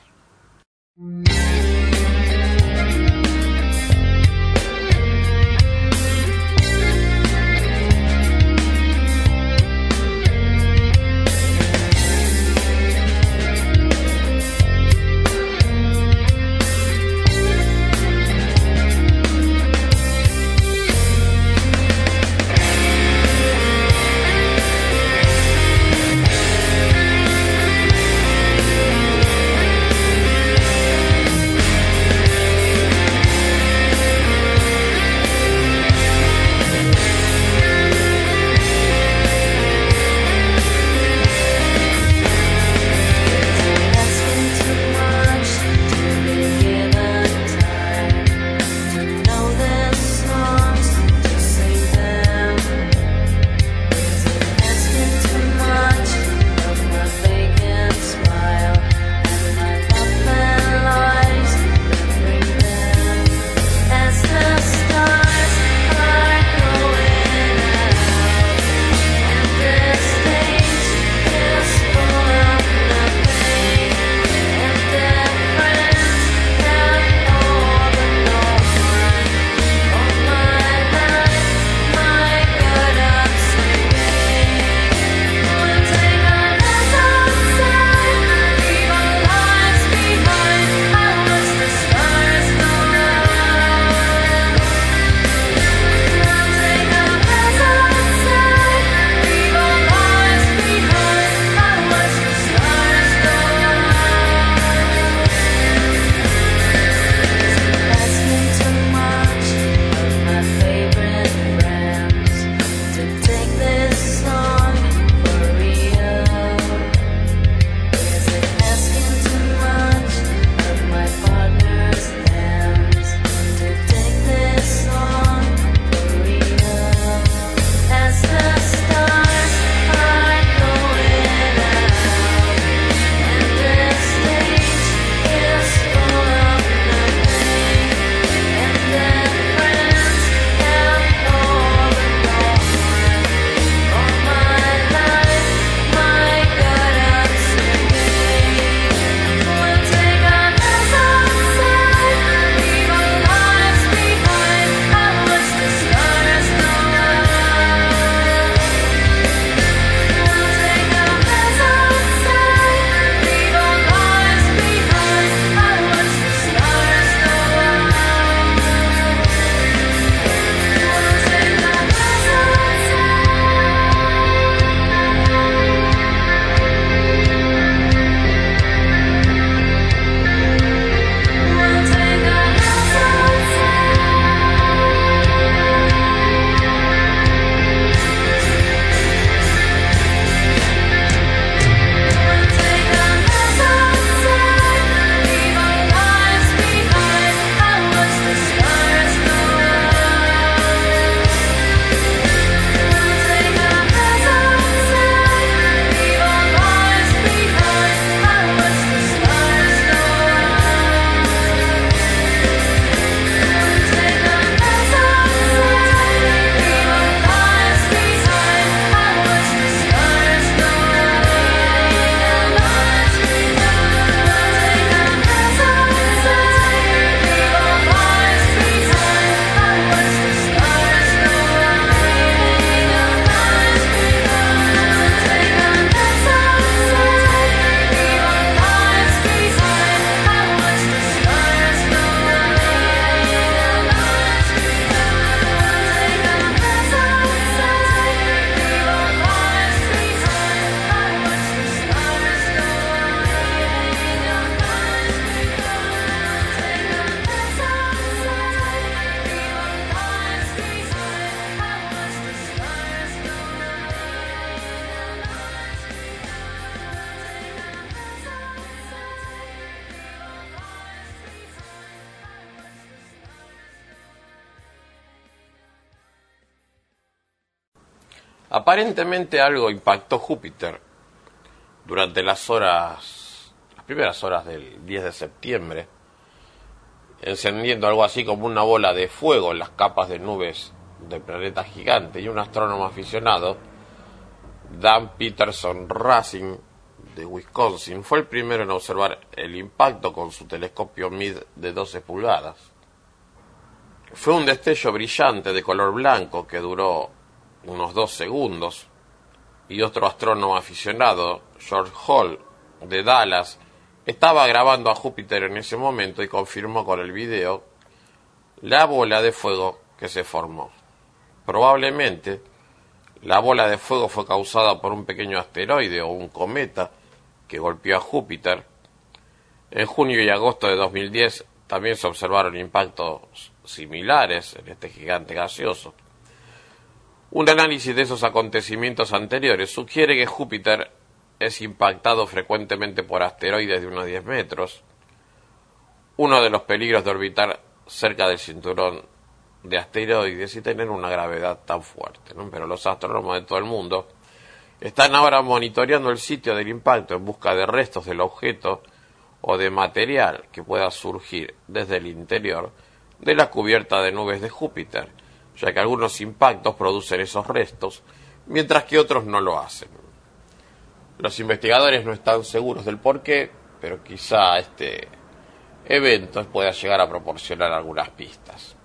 Aparentemente algo impactó Júpiter durante las horas, las primeras horas del diez de septiembre, encendiendo algo así como una bola de fuego en las capas de nubes del planeta gigante, y un astrónomo aficionado, Dan Peterson Racing, de Wisconsin, fue el primero en observar el impacto con su telescopio M I D de doce pulgadas. Fue un destello brillante de color blanco que duró unos dos segundos, y otro astrónomo aficionado, George Hall, de Dallas, estaba grabando a Júpiter en ese momento y confirmó con el video la bola de fuego que se formó. Probablemente la bola de fuego fue causada por un pequeño asteroide o un cometa que golpeó a Júpiter. En junio y agosto de dos mil diez también se observaron impactos similares en este gigante gaseoso. Un análisis de esos acontecimientos anteriores sugiere que Júpiter es impactado frecuentemente por asteroides de unos diez metros. Uno de los peligros de orbitar cerca del cinturón de asteroides y tener una gravedad tan fuerte, ¿no? Pero los astrónomos de todo el mundo están ahora monitoreando el sitio del impacto en busca de restos del objeto o de material que pueda surgir desde el interior de la cubierta de nubes de Júpiter, ya que algunos impactos producen esos restos, mientras que otros no lo hacen. Los investigadores no están seguros del porqué, pero quizá este evento pueda llegar a proporcionar algunas pistas.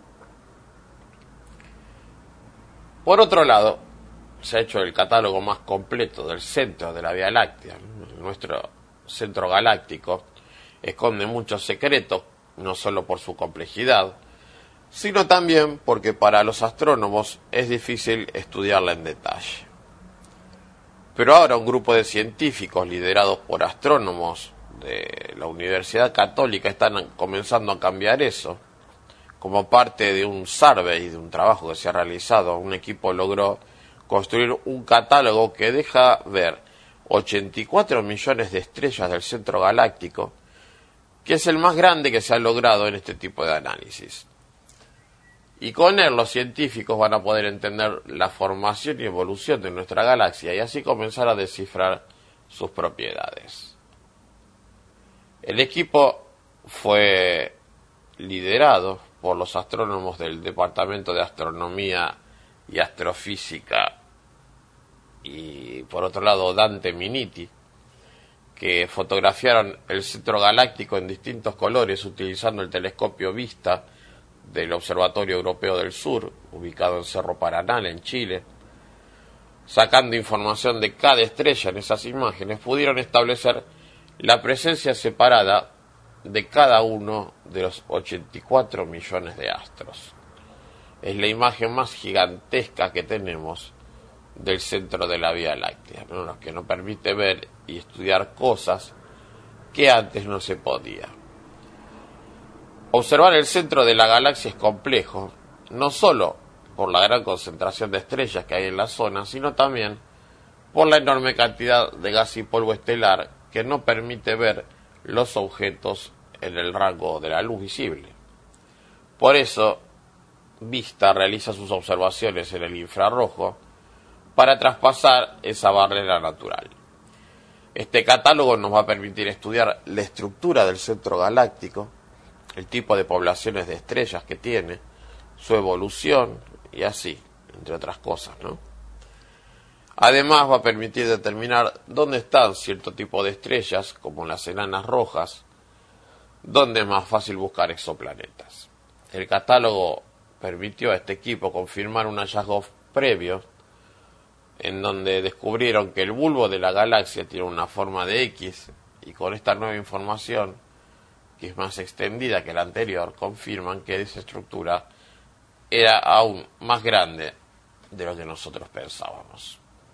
Por otro lado, se ha hecho el catálogo más completo del centro de la Vía Láctea. Nuestro centro galáctico esconde muchos secretos, no solo por su complejidad, sino también porque para los astrónomos es difícil estudiarla en detalle. Pero ahora un grupo de científicos liderados por astrónomos de la Universidad Católica están comenzando a cambiar eso. Como parte de un survey, de un trabajo que se ha realizado, un equipo logró construir un catálogo que deja ver ochenta y cuatro millones de estrellas del centro galáctico, que es el más grande que se ha logrado en este tipo de análisis. Y con él los científicos van a poder entender la formación y evolución de nuestra galaxia y así comenzar a descifrar sus propiedades. El equipo fue liderado por los astrónomos del Departamento de Astronomía y Astrofísica y, por otro lado, Dante Miniti, que fotografiaron el centro galáctico en distintos colores utilizando el telescopio Vista del Observatorio Europeo del Sur, ubicado en Cerro Paranal, en Chile. Sacando información de cada estrella en esas imágenes, pudieron establecer la presencia separada de cada uno de los ochenta y cuatro millones de astros. Es la imagen más gigantesca que tenemos del centro de la Vía Láctea, ¿no? Lo que nos permite ver y estudiar cosas que antes no se podía. Observar el centro de la galaxia es complejo, no solo por la gran concentración de estrellas que hay en la zona, sino también por la enorme cantidad de gas y polvo estelar que no permite ver los objetos en el rango de la luz visible. Por eso, Vista realiza sus observaciones en el infrarrojo para traspasar esa barrera natural. Este catálogo nos va a permitir estudiar la estructura del centro galáctico, el tipo de poblaciones de estrellas que tiene, su evolución y así, entre otras cosas, ¿no? Además va a permitir determinar dónde están cierto tipo de estrellas, como las enanas rojas, dónde es más fácil buscar exoplanetas. El catálogo permitió a este equipo confirmar un hallazgo previo en donde descubrieron que el bulbo de la galaxia tiene una forma de X, y con esta nueva información, que es más extendida que la anterior, confirman que esa estructura era aún más grande de lo que nosotros pensábamos.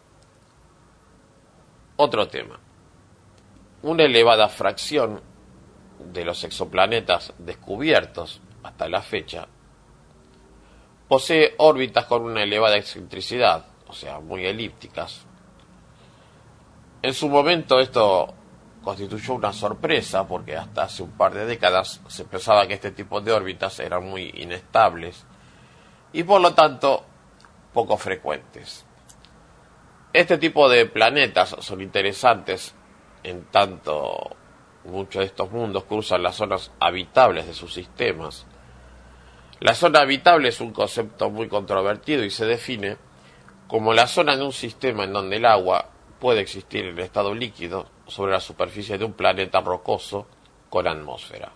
Otro tema. Una elevada fracción de los exoplanetas descubiertos hasta la fecha posee órbitas con una elevada excentricidad, o sea, muy elípticas. En su momento esto constituyó una sorpresa porque hasta hace un par de décadas se pensaba que este tipo de órbitas eran muy inestables y por lo tanto poco frecuentes. Este tipo de planetas son interesantes en tanto muchos de estos mundos cruzan las zonas habitables de sus sistemas. La zona habitable es un concepto muy controvertido y se define como la zona de un sistema en donde el agua puede existir en estado líquido sobre la superficie de un planeta rocoso con atmósfera.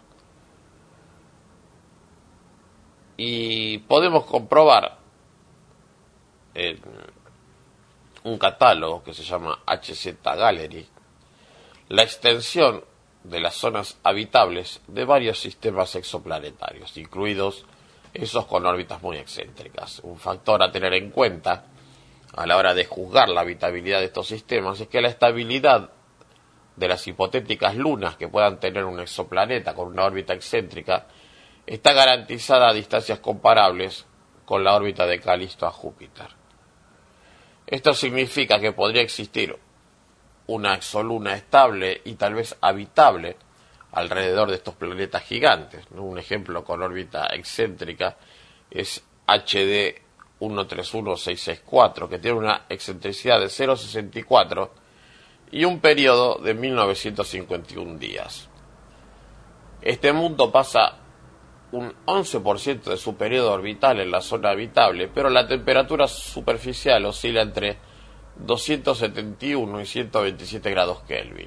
Y podemos comprobar en un catálogo que se llama H Z Gallery la extensión de las zonas habitables de varios sistemas exoplanetarios, incluidos esos con órbitas muy excéntricas. Un factor a tener en cuenta a la hora de juzgar la habitabilidad de estos sistemas es que la estabilidad de las hipotéticas lunas que puedan tener un exoplaneta con una órbita excéntrica está garantizada a distancias comparables con la órbita de Calisto a Júpiter. Esto significa que podría existir una exoluna estable y tal vez habitable alrededor de estos planetas gigantes, ¿no? Un ejemplo con órbita excéntrica es H D uno tres uno seis seis cuatro, que tiene una excentricidad de cero coma sesenta y cuatro y un periodo de mil novecientos cincuenta y uno días. Este mundo pasa un once por ciento de su periodo orbital en la zona habitable, pero la temperatura superficial oscila entre doscientos setenta y uno y ciento veintisiete grados Kelvin.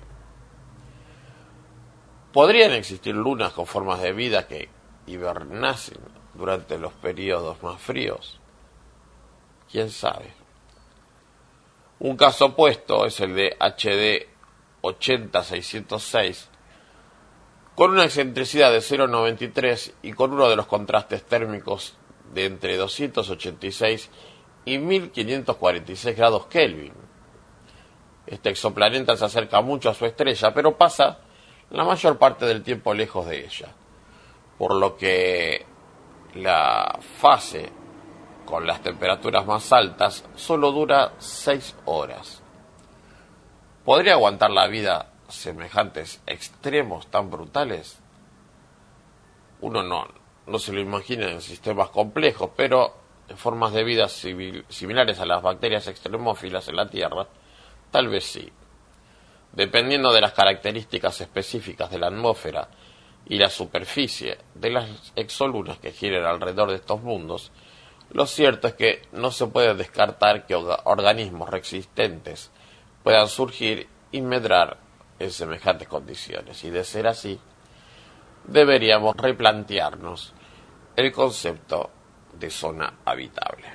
¿Podrían existir lunas con formas de vida que hibernasen durante los periodos más fríos? ¿Quién sabe? Un caso opuesto es el de H D ochenta seiscientos seis, con una excentricidad de cero coma noventa y tres y con uno de los contrastes térmicos de entre doscientos ochenta y seis y mil quinientos cuarenta y seis grados Kelvin. Este exoplaneta se acerca mucho a su estrella, pero pasa la mayor parte del tiempo lejos de ella, por lo que la fase con las temperaturas más altas solo dura seis horas. ¿Podría aguantar la vida semejantes extremos tan brutales? Uno no, no se lo imagina en sistemas complejos, pero en formas de vida civil, similares a las bacterias extremófilas en la Tierra, tal vez sí. Dependiendo de las características específicas de la atmósfera y la superficie de las exolunas que giran alrededor de estos mundos, lo cierto es que no se puede descartar que organismos resistentes puedan surgir y medrar en semejantes condiciones. Y de ser así, deberíamos replantearnos el concepto de zona habitable.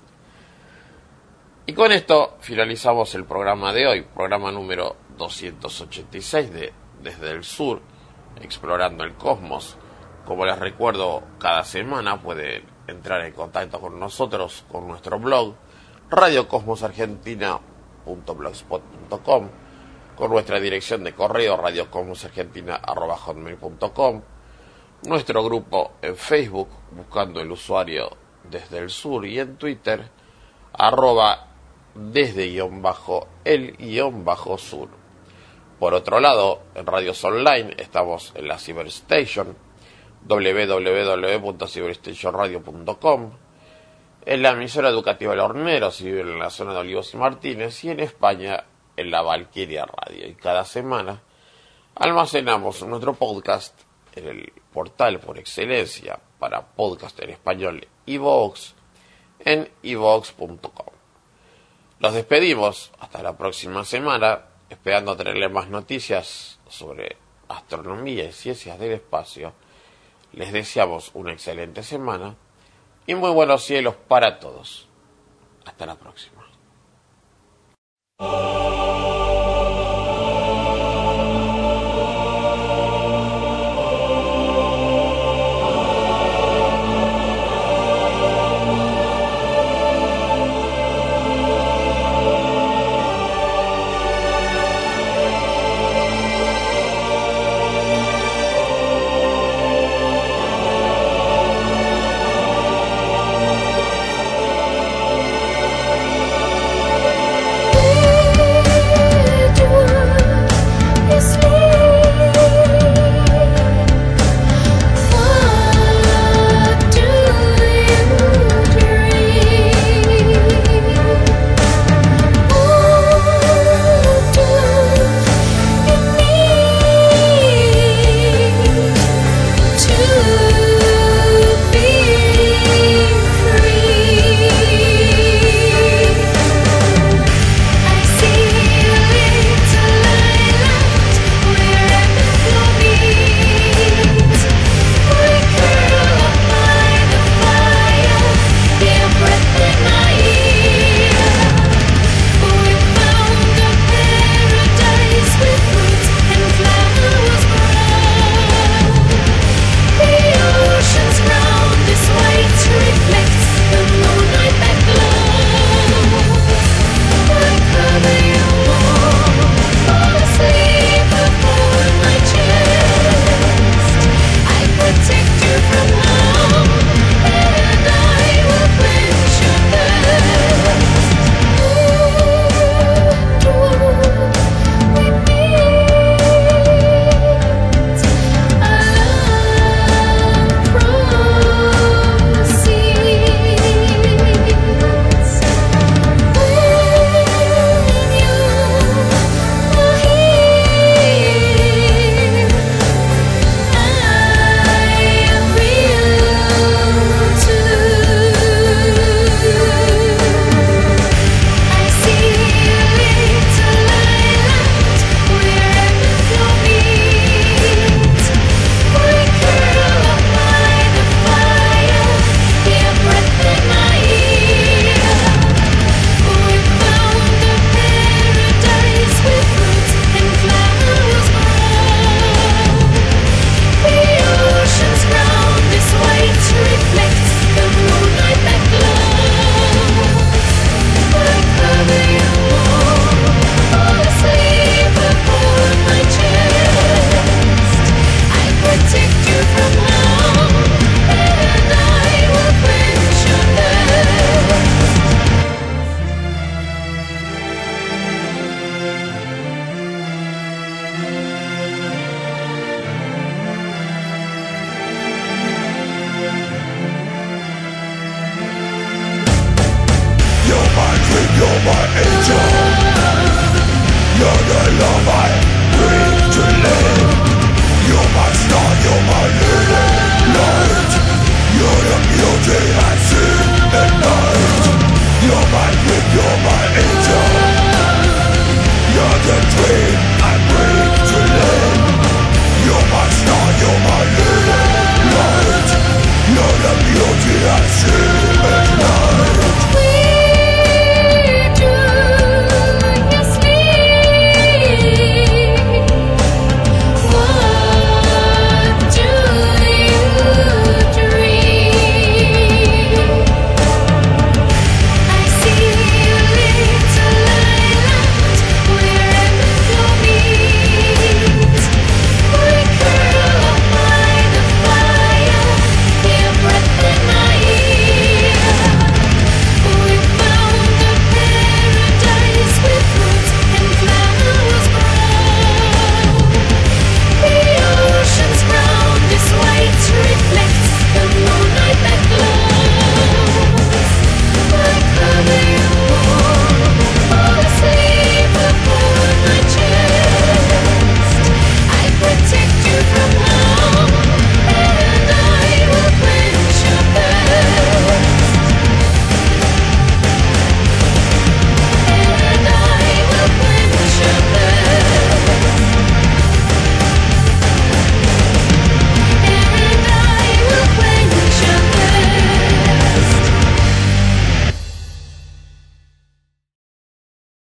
Y con esto finalizamos el programa de hoy, programa número doscientos ochenta y seis de Desde el Sur, explorando el cosmos. Como les recuerdo, cada semana pueden entrar en contacto con nosotros con nuestro blog radio cosmos argentina punto blogspot punto com, con nuestra dirección de correo radio cosmos argentina arroba hotmail punto com, nuestro grupo en Facebook buscando el usuario Desde el Sur y en Twitter arroba desde guión bajo el guión bajo sur. Por otro lado, en radios online estamos en la Cyberstation doble u doble u doble u punto cyberstation radio punto com, en la emisora educativa El Hornero si viven en la zona de Olivos y Martínez, y en España en la Valquiria Radio. Y cada semana almacenamos nuestro podcast en el portal por excelencia para podcast en español iVoox en iVoox punto com. Los despedimos hasta la próxima semana, esperando tenerles más noticias sobre astronomía y ciencias del espacio. Les deseamos una excelente semana y muy buenos cielos para todos. Hasta la próxima.